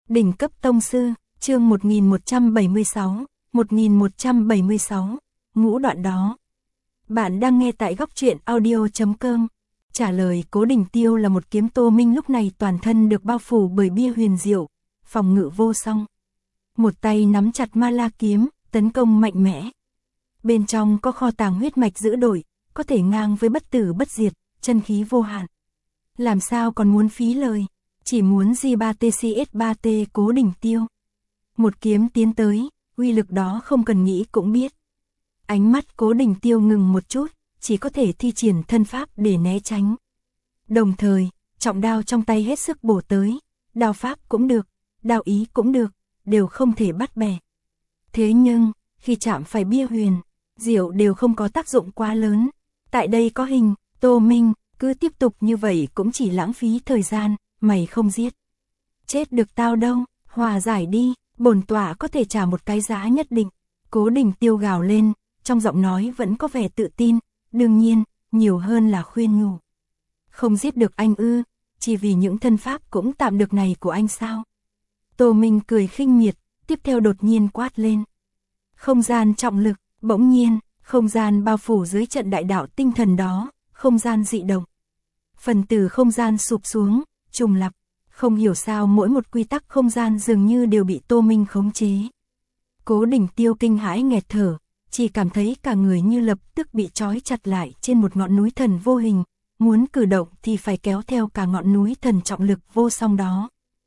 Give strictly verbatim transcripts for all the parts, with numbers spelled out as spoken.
Đỉnh cấp tông sư, chương một nghìn một trăm bảy mươi sáu, một nghìn một trăm bảy mươi sáu, ngũ đoạn đó. Bạn đang nghe tại góc truyện audio chấm com. Trả lời Cố Đình Tiêu là một kiếm. Tô Minh lúc này toàn thân được bao phủ bởi bia huyền diệu, phòng ngự vô song. Một tay nắm chặt ma la kiếm, tấn công mạnh mẽ. Bên trong có kho tàng huyết mạch giữ đổi, có thể ngang với bất tử bất diệt, chân khí vô hạn. Làm sao còn muốn phí lời, chỉ muốn G ba T C S ba T Cố Đình Tiêu. Một kiếm tiến tới, uy lực đó không cần nghĩ cũng biết. Ánh mắt Cố Đình Tiêu ngừng một chút, chỉ có thể thi triển thân pháp để né tránh. Đồng thời, trọng đao trong tay hết sức bổ tới, đao pháp cũng được, đao ý cũng được, đều không thể bắt bẻ. Thế nhưng, khi chạm phải bia huyền, diệu đều không có tác dụng quá lớn. Tại đây có hình, Tô Minh, cứ tiếp tục như vậy cũng chỉ lãng phí thời gian, mày không giết. Chết được tao đâu, hòa giải đi, bổn tọa có thể trả một cái giá nhất định. Cố Đình Tiêu gào lên, trong giọng nói vẫn có vẻ tự tin, đương nhiên, nhiều hơn là khuyên nhủ. Không giết được anh ư, chỉ vì những thân pháp cũng tạm được này của anh sao? Tô Minh cười khinh miệt, tiếp theo đột nhiên quát lên. Không gian trọng lực, bỗng nhiên, không gian bao phủ dưới trận đại đạo tinh thần đó, không gian dị động. Phần tử không gian sụp xuống, trùng lặp, không hiểu sao mỗi một quy tắc không gian dường như đều bị Tô Minh khống chế. Cố Đình Tiêu kinh hãi nghẹt thở, chỉ cảm thấy cả người như lập tức bị trói chặt lại trên một ngọn núi thần vô hình, muốn cử động thì phải kéo theo cả ngọn núi thần trọng lực vô song đó.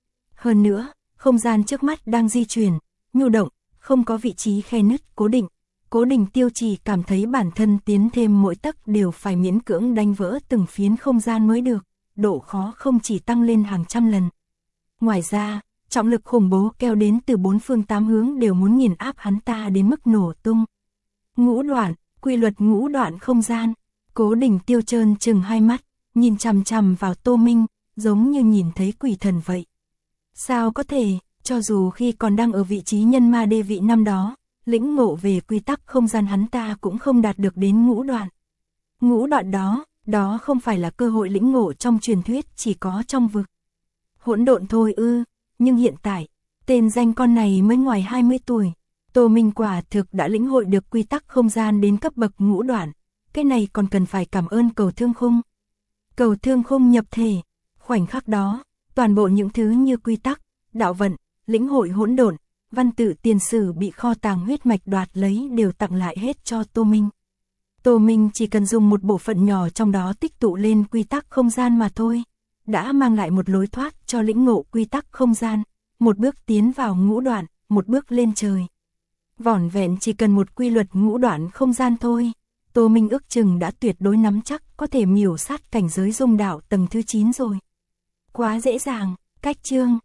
Hơn nữa, không gian trước mắt đang di chuyển, nhu động, không có vị trí khe nứt cố định. Cố Đình Tiêu chỉ cảm thấy bản thân tiến thêm mỗi tấc đều phải miễn cưỡng đánh vỡ từng phiến không gian mới được, độ khó không chỉ tăng lên hàng trăm lần. Ngoài ra, trọng lực khủng bố kéo đến từ bốn phương tám hướng đều muốn nghiền áp hắn ta đến mức nổ tung. Ngũ đoạn, quy luật ngũ đoạn không gian. Cố Đình Tiêu trơn trừng hai mắt, nhìn chằm chằm vào Tô Minh, giống như nhìn thấy quỷ thần vậy. Sao có thể, cho dù khi còn đang ở vị trí nhân ma đê vị năm đó, lĩnh ngộ về quy tắc không gian hắn ta cũng không đạt được đến ngũ đoạn. Ngũ đoạn đó, đó không phải là cơ hội lĩnh ngộ trong truyền thuyết chỉ có trong vực hỗn độn thôi ư, nhưng hiện tại, tên danh con này mới ngoài hai mươi tuổi. Tô Minh quả thực đã lĩnh hội được quy tắc không gian đến cấp bậc ngũ đoạn, cái này còn cần phải cảm ơn Cầu Thương Khung. Cầu Thương Khung nhập thể, khoảnh khắc đó, toàn bộ những thứ như quy tắc, đạo vận, lĩnh hội hỗn độn, văn tự tiền sử bị kho tàng huyết mạch đoạt lấy đều tặng lại hết cho Tô Minh. Tô Minh chỉ cần dùng một bộ phận nhỏ trong đó tích tụ lên quy tắc không gian mà thôi, đã mang lại một lối thoát cho lĩnh ngộ quy tắc không gian, một bước tiến vào ngũ đoạn, một bước lên trời. Vỏn vẹn chỉ cần một quy luật ngũ đoạn không gian thôi, Tô Minh ước chừng đã tuyệt đối nắm chắc có thể miểu sát cảnh giới dung đạo tầng thứ chín rồi. Quá dễ dàng, cách chương.